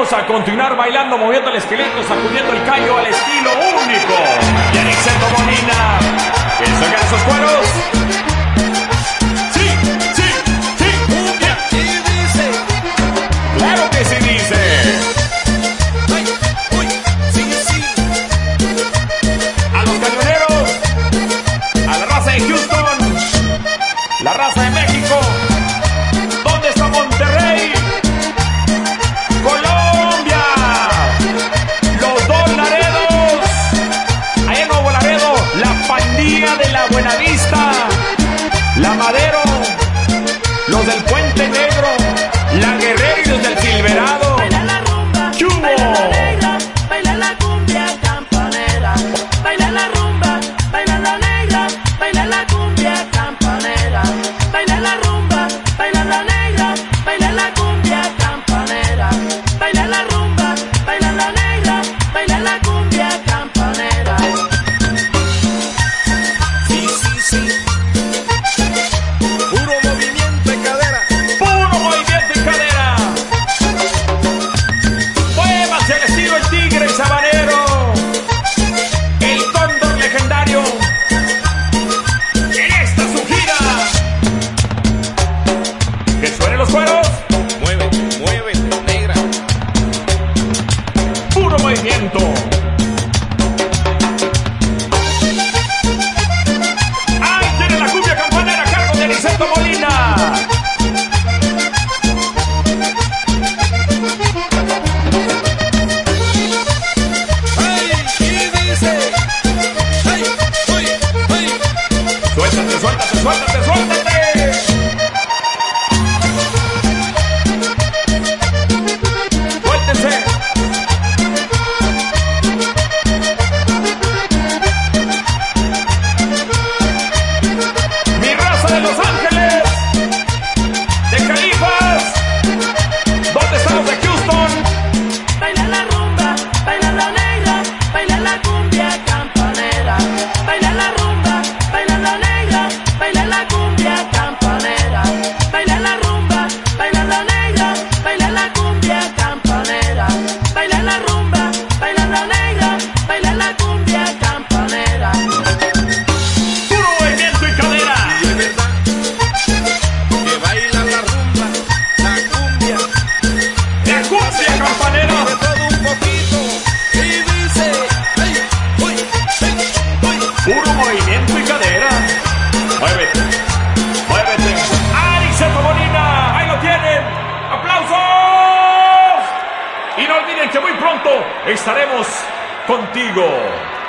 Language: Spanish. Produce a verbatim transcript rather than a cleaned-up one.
vamos a continuar bailando, moviendo el esqueleto, sacudiendo el callo al estilo único de Aniceto Molina. ¿Que se oigan esos cueros? Sí, sí, sí, cumbia. Y dice, Claro que sí dice. ay, uy, sí, sí. A los cañoneros, a la raza de Houston, la raza de México. ¿Dónde está Monterrey? Colombia. Los dos Laredos. Allá en Nuevo Laredo, la pandilla de la Buenavista, la Madero, los del Puente Negro, la Guerrero y los del Silverado. Baila la rumba, ¿Qué hubo? baila la negra, baila la cumbia campanera. Baila la rumba, baila la negra, baila la cumbia campanera. Baila la rumba, baila la negra, baila la cumbia campanera. Baila la rumba, baila la negra, baila la cumbia campanera. Sí, sí, sí. Puro movimiento de cadera. Puro movimiento y cadera. Muévase al estilo el tigre sabanero, el cóndor legendario. En esta su gira. Que suenen los cueros. Mueve, mueve, negra. Puro movimiento. Ahí tiene la cumbia campanera a cargo de Aniceto Molina. Ay, y dice, ay, uy, ay. Suéltate, suéltate, suéltate, suéltate. Suéltense. Mi raza de Los Ángeles, de Califas. ¿Dónde están los de Houston? Baila la rumba, baila la negra, baila la cumbia campanera. Baila la rumba, baila la negra, baila la cumbia campanera. Baila la rumba, baila la negra, baila la cumbia campanera. Baila la rumba, baila la negra, baila la cumbia campanera. Puro movimiento y cadera. Y es verdad que baila la rumba, la cumbia, La cumbia campanera. de todo un poquito. Y dice, ay, uy, ay, uy. Puro movimiento y cadera. Muévete, muévete. Aniceto Molina, ahí lo tienen. ¡Aplausos! Y no olviden que muy pronto estaremos contigo.